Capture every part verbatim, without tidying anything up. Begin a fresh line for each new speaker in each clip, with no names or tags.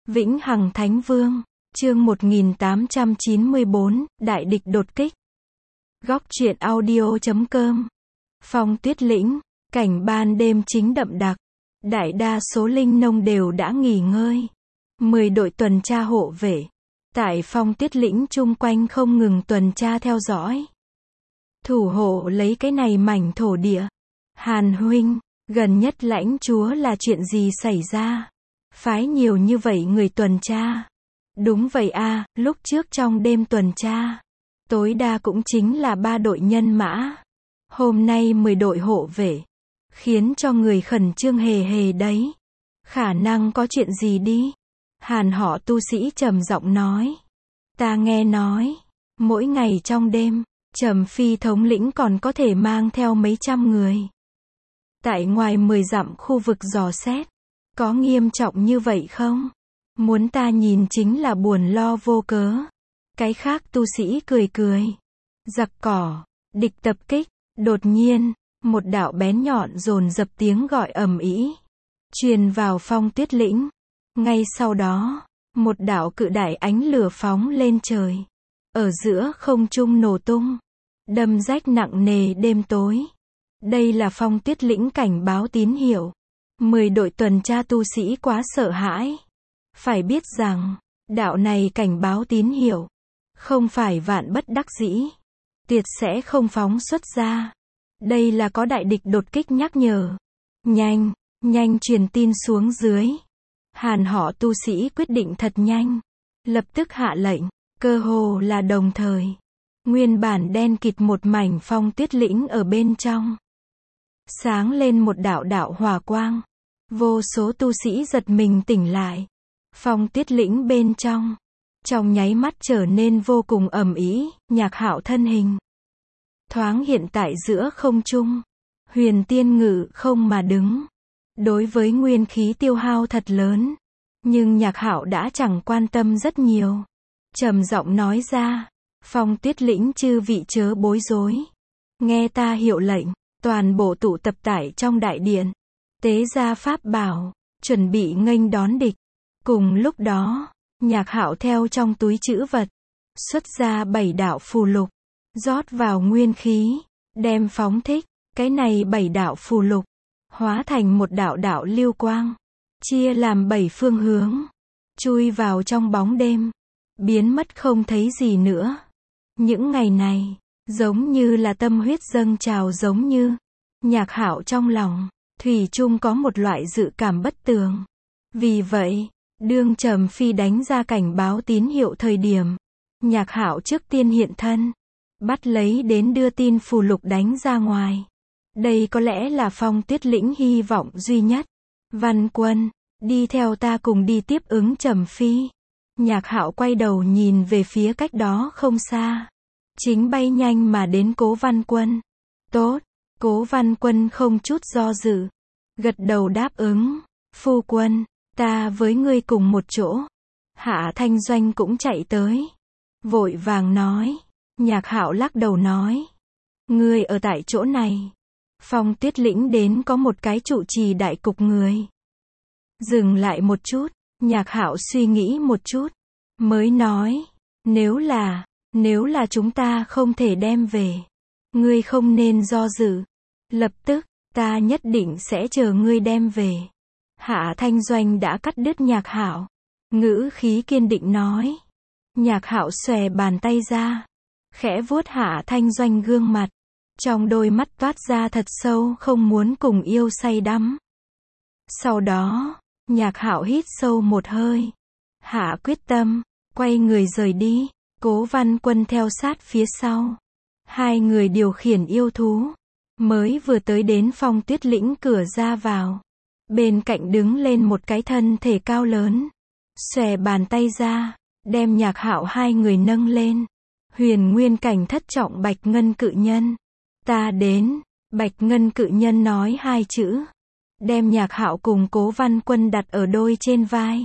Vĩnh Hằng Thánh Vương, chương một nghìn tám trăm chín mươi tư, Đại địch đột kích. Góc truyện audio chấm com. Phong Tuyết Lĩnh, cảnh ban đêm chính đậm đặc. Đại đa số linh nông đều đã nghỉ ngơi. Mười đội tuần tra hộ vệ tại Phong Tuyết Lĩnh chung quanh không ngừng tuần tra theo dõi. Thủ hộ lấy cái này mảnh thổ địa. Hàn huynh, gần nhất lãnh chúa là chuyện gì xảy ra? Phái nhiều như vậy người tuần tra. Đúng vậy a, lúc trước trong đêm tuần tra, tối đa cũng chính là ba đội nhân mã. Hôm nay mười đội hộ vệ, khiến cho người khẩn trương hề hề đấy. Khả năng có chuyện gì đi? Hàn họ tu sĩ trầm giọng nói. Ta nghe nói, mỗi ngày trong đêm, Trầm Phi thống lĩnh còn có thể mang theo mấy trăm người. Tại ngoài mười dặm khu vực dò xét, có nghiêm trọng như vậy không? Muốn ta nhìn chính là buồn lo vô cớ. Cái khác tu sĩ cười cười. Giặc cỏ, địch tập kích. Đột nhiên, một đạo bén nhọn dồn dập tiếng gọi ầm ĩ truyền vào Phong Tuyết Lĩnh. Ngay sau đó, một đạo cự đại ánh lửa phóng lên trời, ở giữa không trung nổ tung, đâm rách nặng nề đêm tối. Đây là Phong Tuyết Lĩnh cảnh báo tín hiệu. Mười đội tuần tra tu sĩ quá sợ hãi. Phải biết rằng, đạo này cảnh báo tín hiệu, không phải vạn bất đắc dĩ, tuyệt sẽ không phóng xuất ra. Đây là có đại địch đột kích nhắc nhở. Nhanh, nhanh truyền tin xuống dưới. Hàn họ tu sĩ quyết định thật nhanh. Lập tức hạ lệnh, cơ hồ là đồng thời. Nguyên bản đen kịt một mảnh Phong Tuyết Lĩnh ở bên trong. Sáng lên một đạo đạo hỏa quang. Vô số tu sĩ giật mình tỉnh lại. Phong Tuyết Lĩnh bên trong, trong nháy mắt trở nên vô cùng ầm ĩ. Nhạc Hạo thân hình thoáng hiện tại giữa không trung. Huyền tiên ngự không mà đứng. Đối với nguyên khí tiêu hao thật lớn, nhưng Nhạc Hạo đã chẳng quan tâm rất nhiều. Trầm giọng nói ra, Phong Tuyết Lĩnh chư vị chớ bối rối. Nghe ta hiệu lệnh, toàn bộ tụ tập tại trong đại điện. Tế ra pháp bảo, chuẩn bị nghênh đón địch. Cùng lúc đó, Nhạc Hạo theo trong túi trữ vật, xuất ra bảy đạo phù lục, rót vào nguyên khí, đem phóng thích. Cái này bảy đạo phù lục, hóa thành một đạo đạo lưu quang, chia làm bảy phương hướng, chui vào trong bóng đêm, biến mất không thấy gì nữa. Những ngày này, giống như là tâm huyết dâng trào giống như. Nhạc Hạo trong lòng, thủy chung có một loại dự cảm bất tường. Vì vậy, đương Trầm Phi đánh ra cảnh báo tín hiệu thời điểm, Nhạc Hạo trước tiên hiện thân, bắt lấy đến đưa tin phù lục đánh ra ngoài. Đây có lẽ là Phong Tuyết Lĩnh hy vọng duy nhất. Văn Quân, đi theo ta cùng đi tiếp ứng Trầm Phi. Nhạc Hạo quay đầu nhìn về phía cách đó không xa. Chính bay nhanh mà đến Cố Văn Quân. Tốt, Cố Văn Quân không chút do dự, gật đầu đáp ứng. Phu quân, ta với ngươi cùng một chỗ. Hạ Thanh Doanh cũng chạy tới, vội vàng nói. Nhạc Hạo lắc đầu nói, ngươi ở tại chỗ này. Phong Tuyết Lĩnh đến có một cái trụ trì đại cục người. Dừng lại một chút, Nhạc Hạo suy nghĩ một chút, mới nói, nếu là, nếu là chúng ta không thể đem về, ngươi không nên do dự. Lập tức, ta nhất định sẽ chờ ngươi đem về. Hạ Thanh Doanh đã cắt đứt Nhạc Hạo, ngữ khí kiên định nói. Nhạc Hạo xòe bàn tay ra, khẽ vuốt Hạ Thanh Doanh gương mặt. Trong đôi mắt toát ra thật sâu không muốn cùng yêu say đắm. Sau đó, Nhạc Hạo hít sâu một hơi, hạ quyết tâm, quay người rời đi. Cố Văn Quân theo sát phía sau. Hai người điều khiển yêu thú, mới vừa tới đến Phong Tuyết Lĩnh cửa ra vào. Bên cạnh đứng lên một cái thân thể cao lớn, xòe bàn tay ra, đem Nhạc Hạo hai người nâng lên. Huyền nguyên cảnh thất trọng Bạch Ngân cự nhân. Ta đến. Bạch Ngân cự nhân nói hai chữ, đem Nhạc Hạo cùng Cố Văn Quân đặt ở đôi trên vai.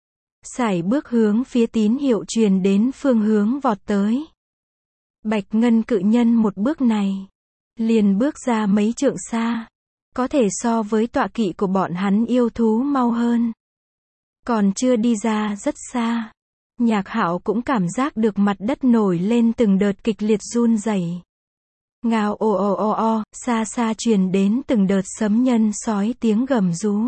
Sải bước hướng phía tín hiệu truyền đến phương hướng vọt tới. Bạch Ngân cự nhân một bước này, liền bước ra mấy trượng xa, có thể so với tọa kỵ của bọn hắn yêu thú mau hơn. Còn chưa đi ra rất xa, Nhạc Hạo cũng cảm giác được mặt đất nổi lên từng đợt kịch liệt run rẩy. Ngao ồ ồ ồ ồ, xa xa truyền đến từng đợt sấm nhân sói tiếng gầm rú.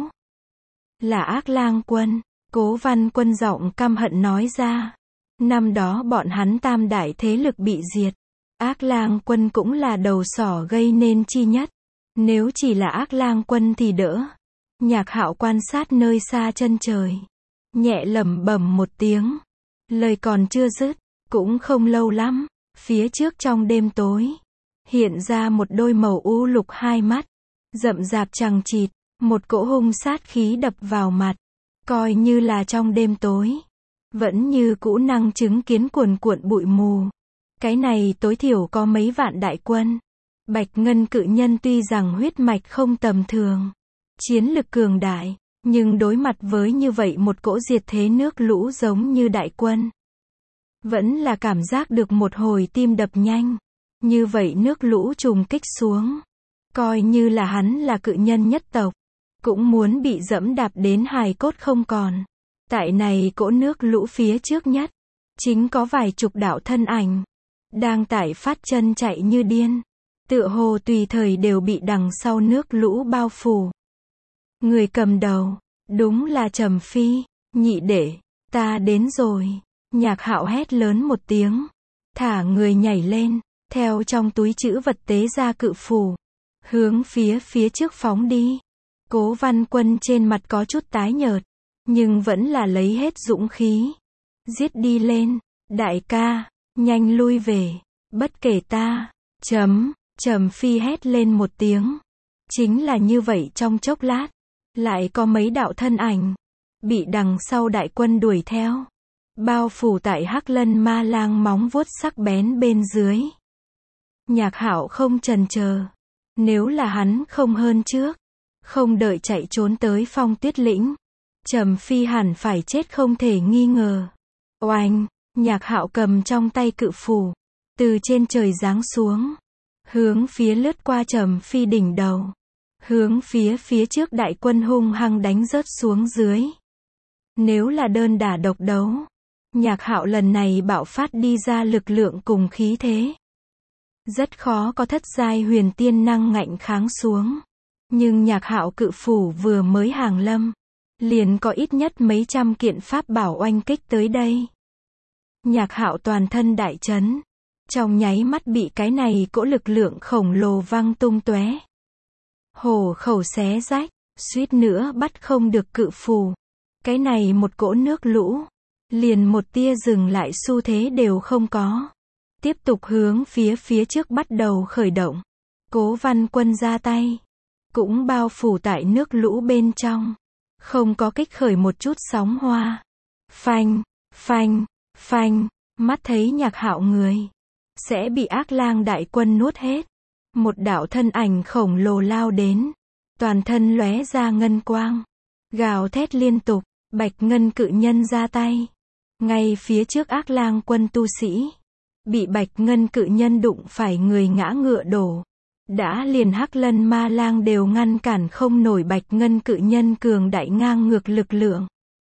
Là Ác Lang quân, Cố Văn Quân giọng căm hận nói ra. Năm đó bọn hắn tam đại thế lực bị diệt. Ác Lang quân cũng là đầu sỏ gây nên chi nhất. Nếu chỉ là Ác Lang quân thì đỡ. Nhạc Hạo quan sát nơi xa chân trời, nhẹ lẩm bẩm một tiếng. Lời còn chưa dứt, cũng không lâu lắm, phía trước trong đêm tối, hiện ra một đôi màu u lục hai mắt, rậm rạp chằng chịt, một cỗ hung sát khí đập vào mặt, coi như là trong đêm tối, vẫn như cũ năng chứng kiến cuồn cuộn bụi mù. Cái này tối thiểu có mấy vạn đại quân. Bạch Ngân cự nhân tuy rằng huyết mạch không tầm thường, chiến lực cường đại, nhưng đối mặt với như vậy một cỗ diệt thế nước lũ giống như đại quân, vẫn là cảm giác được một hồi tim đập nhanh. Như vậy nước lũ trùng kích xuống, coi như là hắn là cự nhân nhất tộc, cũng muốn bị dẫm đạp đến hài cốt không còn. Tại này cỗ nước lũ phía trước nhất, chính có vài chục đạo thân ảnh, đang tải phát chân chạy như điên, tựa hồ tùy thời đều bị đằng sau nước lũ bao phủ. Người cầm đầu, đúng là Trầm Phi. Nhị đệ, ta đến rồi. Nhạc Hạo hét lớn một tiếng, thả người nhảy lên, theo trong túi trữ vật tế ra cự phù, hướng phía phía trước phóng đi. Cố Văn Quân trên mặt có chút tái nhợt, nhưng vẫn là lấy hết dũng khí, giết đi lên. Đại ca, nhanh lui về, bất kể ta. Chấm, Trầm Phi hét lên một tiếng. Chính là như vậy, trong chốc lát, lại có mấy đạo thân ảnh bị đằng sau đại quân đuổi theo, bao phủ tại Hắc Lân Ma Lang móng vuốt sắc bén bên dưới. Nhạc Hạo không chần chờ, nếu là hắn không hơn trước, không đợi chạy trốn tới Phong Tuyết Lĩnh, Trầm Phi hẳn phải chết không thể nghi ngờ. Oanh, Nhạc Hạo cầm trong tay cự phù, từ trên trời giáng xuống, hướng phía lướt qua Trầm Phi đỉnh đầu, hướng phía phía trước đại quân hung hăng đánh rớt xuống dưới. Nếu là đơn đả độc đấu, Nhạc Hạo lần này bạo phát đi ra lực lượng cùng khí thế, rất khó có thất giai huyền tiên năng ngạnh kháng xuống. Nhưng Nhạc Hạo cự phủ vừa mới hàng lâm, liền có ít nhất mấy trăm kiện pháp bảo oanh kích tới đây. Nhạc Hạo toàn thân đại chấn, trong nháy mắt bị cái này cỗ lực lượng khổng lồ văng tung tóe, hổ khẩu xé rách, suýt nữa bắt không được cự phù. Cái này một cỗ nước lũ, liền một tia dừng lại xu thế đều không có, tiếp tục hướng phía phía trước bắt đầu khởi động. Cố Văn Quân ra tay, cũng bao phủ tại nước lũ bên trong, không có kích khởi một chút sóng hoa. Phanh, phanh, phanh, mắt thấy Nhạc Hạo người sẽ bị Ác Lang đại quân nuốt hết. Một đạo thân ảnh khổng lồ lao đến, toàn thân lóe ra ngân quang, gào thét liên tục. Bạch Ngân cự nhân ra tay, ngay phía trước Ác Lang quân tu sĩ, bị Bạch Ngân cự nhân đụng phải người ngã ngựa đổ. Đã liền Hắc Lân Ma Lang đều ngăn cản không nổi Bạch Ngân cự nhân cường đại ngang ngược lực lượng.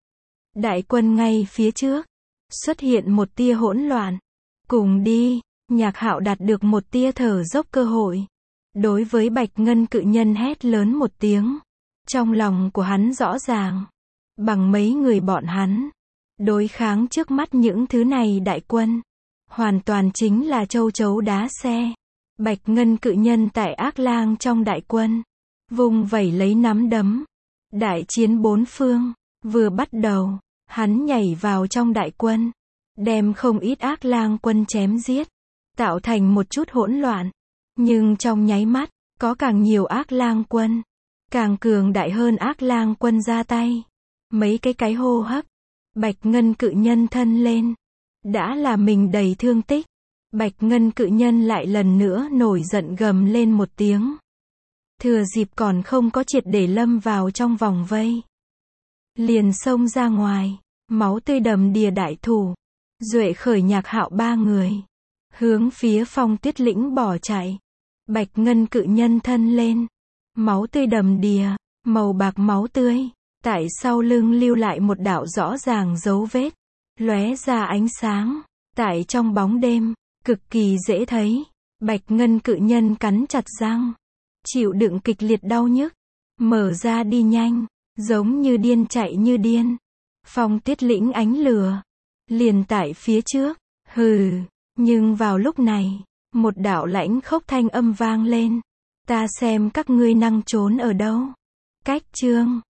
Đại quân ngay phía trước, xuất hiện một tia hỗn loạn. Cùng đi, Nhạc Hạo đạt được một tia thở dốc cơ hội. Đối với Bạch Ngân cự nhân hét lớn một tiếng. Trong lòng của hắn rõ ràng, bằng mấy người bọn hắn, đối kháng trước mắt những thứ này đại quân, hoàn toàn chính là châu chấu đá xe. Bạch Ngân cự nhân tại Ác Lang trong đại quân, vùng vẩy lấy nắm đấm. Đại chiến bốn phương, vừa bắt đầu, hắn nhảy vào trong đại quân, đem không ít Ác Lang quân chém giết, tạo thành một chút hỗn loạn. Nhưng trong nháy mắt, có càng nhiều Ác Lang quân, càng cường đại hơn Ác Lang quân ra tay. Mấy cái cái hô hấp, Bạch Ngân cự nhân thân lên, đã là mình đầy thương tích. Bạch Ngân cự nhân lại lần nữa nổi giận gầm lên một tiếng. Thừa dịp còn không có triệt để lâm vào trong vòng vây, liền xông ra ngoài, máu tươi đầm đìa đại thủ, duệ khởi Nhạc Hạo ba người, hướng phía Phong Tuyết Lĩnh bỏ chạy. Bạch Ngân cự nhân thân lên, máu tươi đầm đìa, màu bạc máu tươi, Tại sau lưng lưu lại một đạo rõ ràng dấu vết, lóe ra ánh sáng, tại trong bóng đêm, cực kỳ dễ thấy. Bạch ngân cự nhân cắn chặt răng, chịu đựng kịch liệt đau nhức, mở ra đi nhanh, giống như điên chạy như điên. Phong Tuyết Lĩnh ánh lửa, liền tại phía trước, hừ, nhưng vào lúc này, một đạo lãnh khốc thanh âm vang lên. Ta xem các ngươi năng trốn ở đâu. Cách chương